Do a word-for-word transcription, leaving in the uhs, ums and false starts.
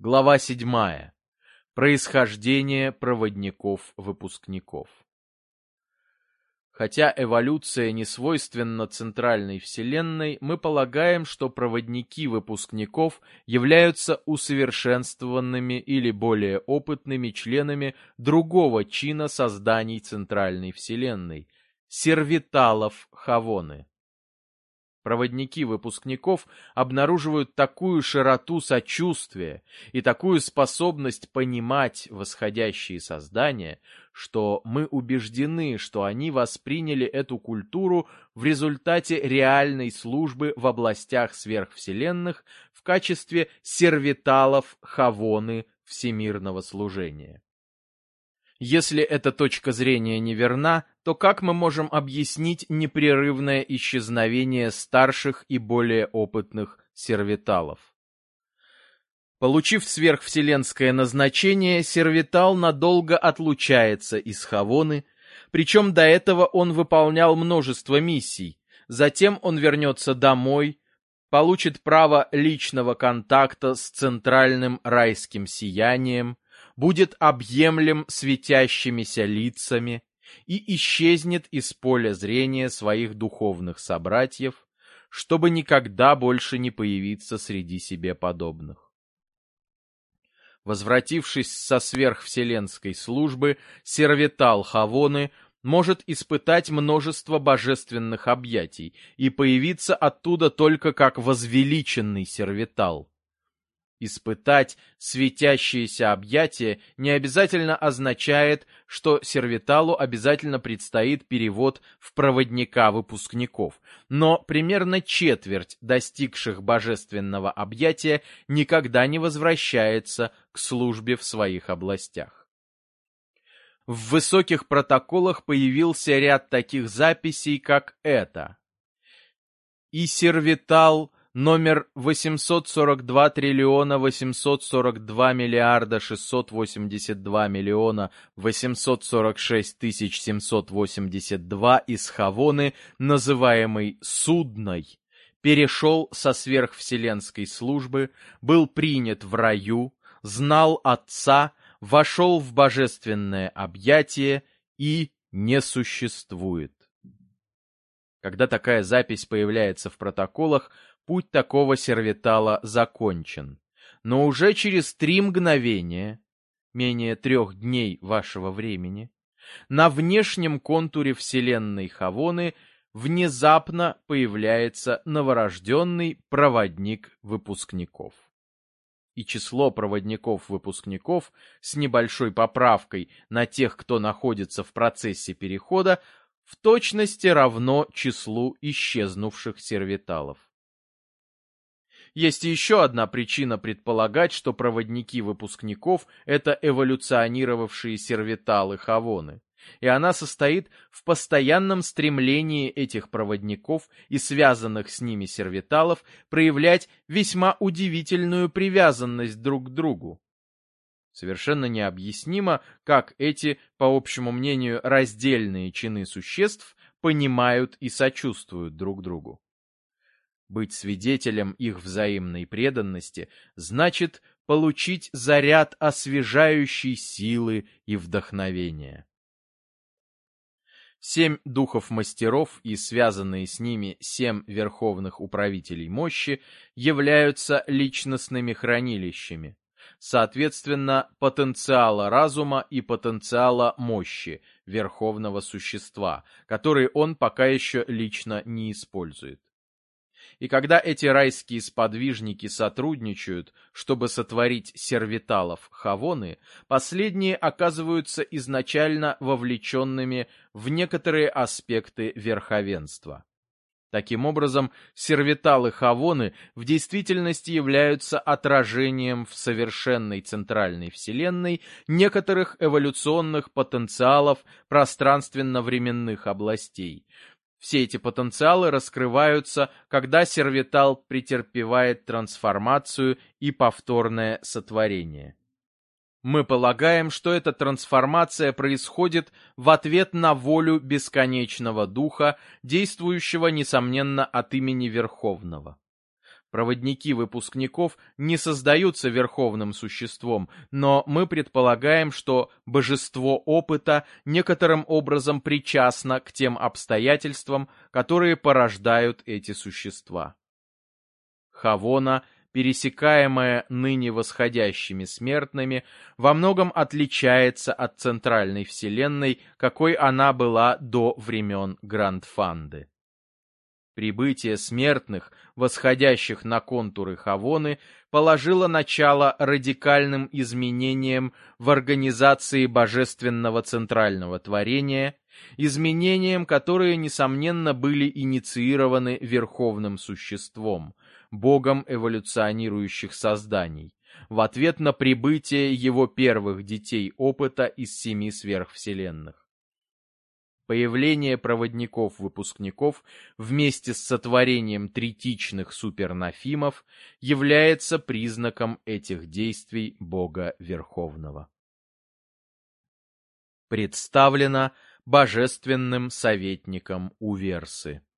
Глава седьмая. Происхождение проводников-выпускников. Хотя эволюция не свойственна центральной Вселенной, мы полагаем, что проводники выпускников являются усовершенствованными или более опытными членами другого чина созданий центральной Вселенной – сервиталов Хавоны. Проводники выпускников обнаруживают такую широту сочувствия и такую способность понимать восходящие создания, что мы убеждены, что они восприняли эту культуру в результате реальной службы в областях сверхвселенных в качестве сервиталов Хавоны всемирного служения. Если эта точка зрения неверна, то как мы можем объяснить непрерывное исчезновение старших и более опытных сервиталов? Получив сверхвселенское назначение, сервитал надолго отлучается из Хавоны, причем до этого он выполнял множество миссий. Затем он вернется домой, получит право личного контакта с центральным райским сиянием, будет объемлем светящимися лицами и исчезнет из поля зрения своих духовных собратьев, чтобы никогда больше не появиться среди себе подобных. Возвратившись со сверхвселенской службы, сервитал Хавоны может испытать множество божественных объятий и появиться оттуда только как возвеличенный сервитал. Испытать светящиеся объятия не обязательно означает, что сервиталу обязательно предстоит перевод в проводника выпускников, но примерно четверть достигших божественного объятия никогда не возвращается к службе в своих областях. В высоких протоколах появился ряд таких записей, как это. И сервитал номер восемьсот сорок два триллиона восемьсот сорок два миллиарда шестьсот восемьдесят два миллиона восемьсот сорок шесть тысяч семьсот восемьдесят два из Хавоны, называемый Судной, перешел со сверхвселенской службы, был принят в раю, знал Отца, вошел в божественное объятие и не существует. Когда такая запись появляется в протоколах, путь такого сервитала закончен. Но уже через три мгновения, менее трех дней вашего времени, на внешнем контуре Вселенной Хавоны внезапно появляется новорожденный проводник выпускников. И число проводников-выпускников с небольшой поправкой на тех, кто находится в процессе перехода, в точности равно числу исчезнувших сервиталов. Есть еще одна причина предполагать, что проводники выпускников — это эволюционировавшие сервиталы Хавоны, и она состоит в постоянном стремлении этих проводников и связанных с ними сервиталов проявлять весьма удивительную привязанность друг к другу. Совершенно необъяснимо, как эти, по общему мнению, раздельные чины существ понимают и сочувствуют друг другу. Быть свидетелем их взаимной преданности значит получить заряд освежающей силы и вдохновения. Семь духов-мастеров и связанные с ними семь верховных управителей мощи являются личностными хранилищами, соответственно, потенциала разума и потенциала мощи верховного существа, которые он пока еще лично не использует. И когда эти райские сподвижники сотрудничают, чтобы сотворить сервиталов Хавоны, последние оказываются изначально вовлеченными в некоторые аспекты верховенства. Таким образом, сервиталы Хавоны в действительности являются отражением в совершенной центральной Вселенной некоторых эволюционных потенциалов пространственно-временных областей. Все эти потенциалы раскрываются, когда сервитал претерпевает трансформацию и повторное сотворение. Мы полагаем, что эта трансформация происходит в ответ на волю бесконечного духа, действующего, несомненно, от имени Верховного. Проводники выпускников не создаются верховным существом, но мы предполагаем, что божество опыта некоторым образом причастно к тем обстоятельствам, которые порождают эти существа. Хавона, пересекаемая ныне восходящими смертными, во многом отличается от центральной вселенной, какой она была до времен Грандфанды. Прибытие смертных, восходящих на контуры Хавоны, положило начало радикальным изменениям в организации божественного центрального творения, изменениям, которые, несомненно, были инициированы Верховным Существом, Богом эволюционирующих созданий, в ответ на прибытие его первых детей опыта из семи сверхвселенных. Появление проводников-выпускников вместе с сотворением третичных супернафимов является признаком этих действий Бога Верховного. Представлено божественным советником Уверсы.